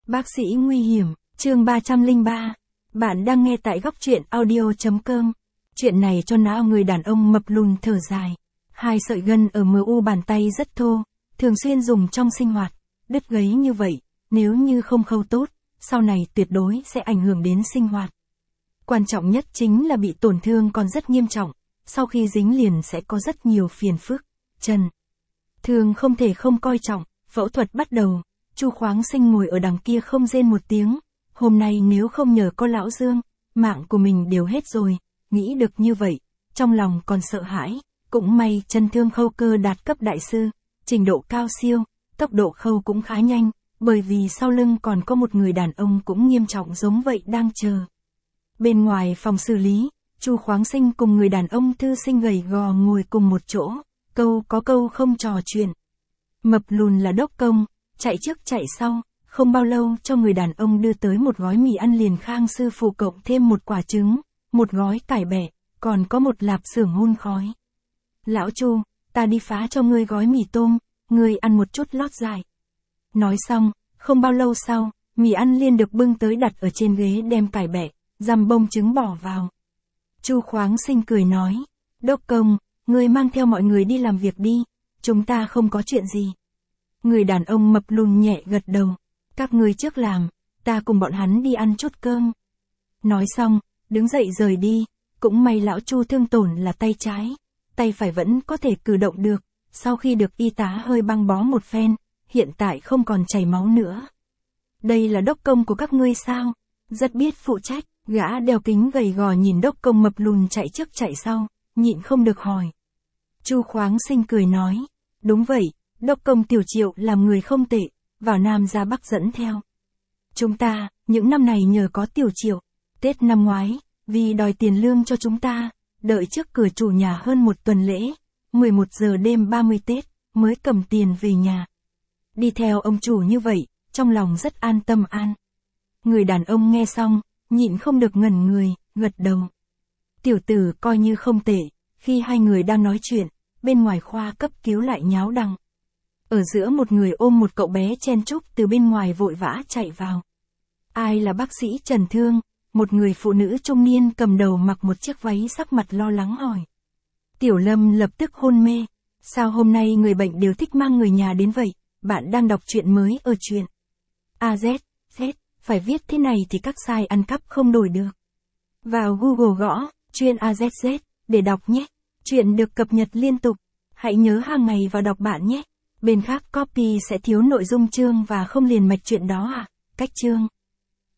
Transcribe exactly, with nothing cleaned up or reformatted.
Bác sĩ nguy hiểm, chương ba trăm lẻ ba. Bạn đang nghe tại góc truyện audio chấm com. Chuyện này cho não người đàn ông mập lùn thở dài. Hai sợi gân ở mờ u bàn tay rất thô, thường xuyên dùng trong sinh hoạt, đứt gãy như vậy, nếu như không khâu tốt, sau này tuyệt đối sẽ ảnh hưởng đến sinh hoạt. Quan trọng nhất chính là bị tổn thương còn rất nghiêm trọng, sau khi dính liền sẽ có rất nhiều phiền phức. Chân thường không thể không coi trọng, phẫu thuật bắt đầu. Chu Khoáng Sinh ngồi ở đằng kia không rên một tiếng, hôm nay nếu không nhờ có lão Dương, mạng của mình đều hết rồi, nghĩ được như vậy, trong lòng còn sợ hãi, cũng may chân thương khâu cơ đạt cấp đại sư, trình độ cao siêu, tốc độ khâu cũng khá nhanh, bởi vì sau lưng còn có một người đàn ông cũng nghiêm trọng giống vậy đang chờ. Bên ngoài phòng xử lý, Chu Khoáng Sinh cùng người đàn ông thư sinh gầy gò ngồi cùng một chỗ, câu có câu không trò chuyện. Mập lùn là đốc công, chạy trước chạy sau, không bao lâu cho người đàn ông đưa tới một gói mì ăn liền Khang sư phụ cộng thêm một quả trứng, một gói cải bẹ, còn có một lạp xưởng hun khói. Lão Chu, ta đi phá cho ngươi gói mì tôm, ngươi ăn một chút lót dài. Nói xong, không bao lâu sau, mì ăn liền được bưng tới đặt ở trên ghế đem cải bẹ, dằm bông trứng bỏ vào. Chu Khoáng Sinh cười nói, đốc công, ngươi mang theo mọi người đi làm việc đi, chúng ta không có chuyện gì. Người đàn ông mập lùn nhẹ gật đầu, các ngươi trước làm, ta cùng bọn hắn đi ăn chút cơm. Nói xong, đứng dậy rời đi, cũng may lão Chu thương tổn là tay trái, tay phải vẫn có thể cử động được, sau khi được y tá hơi băng bó một phen, hiện tại không còn chảy máu nữa. Đây là đốc công của các ngươi sao? Rất biết phụ trách, gã đeo kính gầy gò nhìn đốc công mập lùn chạy trước chạy sau, nhịn không được hỏi. Chu Khoáng Sinh cười nói, đúng vậy. Đốc công Tiểu Triệu làm người không tệ, vào Nam ra Bắc dẫn theo. Chúng ta, những năm này nhờ có Tiểu Triệu, Tết năm ngoái, vì đòi tiền lương cho chúng ta, đợi trước cửa chủ nhà hơn một tuần lễ, mười một giờ đêm ba mươi Tết, mới cầm tiền về nhà. Đi theo ông chủ như vậy, trong lòng rất an tâm an. Người đàn ông nghe xong, nhịn không được ngẩn người, gật đầu. Tiểu tử coi như không tệ, khi hai người đang nói chuyện, bên ngoài khoa cấp cứu lại nháo đằng. Ở giữa một người ôm một cậu bé chen chúc từ bên ngoài vội vã chạy vào. Ai là bác sĩ Trần Thương? Một người phụ nữ trung niên cầm đầu mặc một chiếc váy sắc mặt lo lắng hỏi. Tiểu Lâm lập tức hôn mê. Sao hôm nay người bệnh đều thích mang người nhà đến vậy? Bạn đang đọc truyện mới ở truyện a zét, Z, phải viết thế này thì các site ăn cắp không đổi được. Vào Google gõ, truyện a zét zét, để đọc nhé. Truyện được cập nhật liên tục. Hãy nhớ hàng ngày vào đọc bạn nhé. Bên khác copy sẽ thiếu nội dung chương và không liền mạch chuyện đó à? Cách chương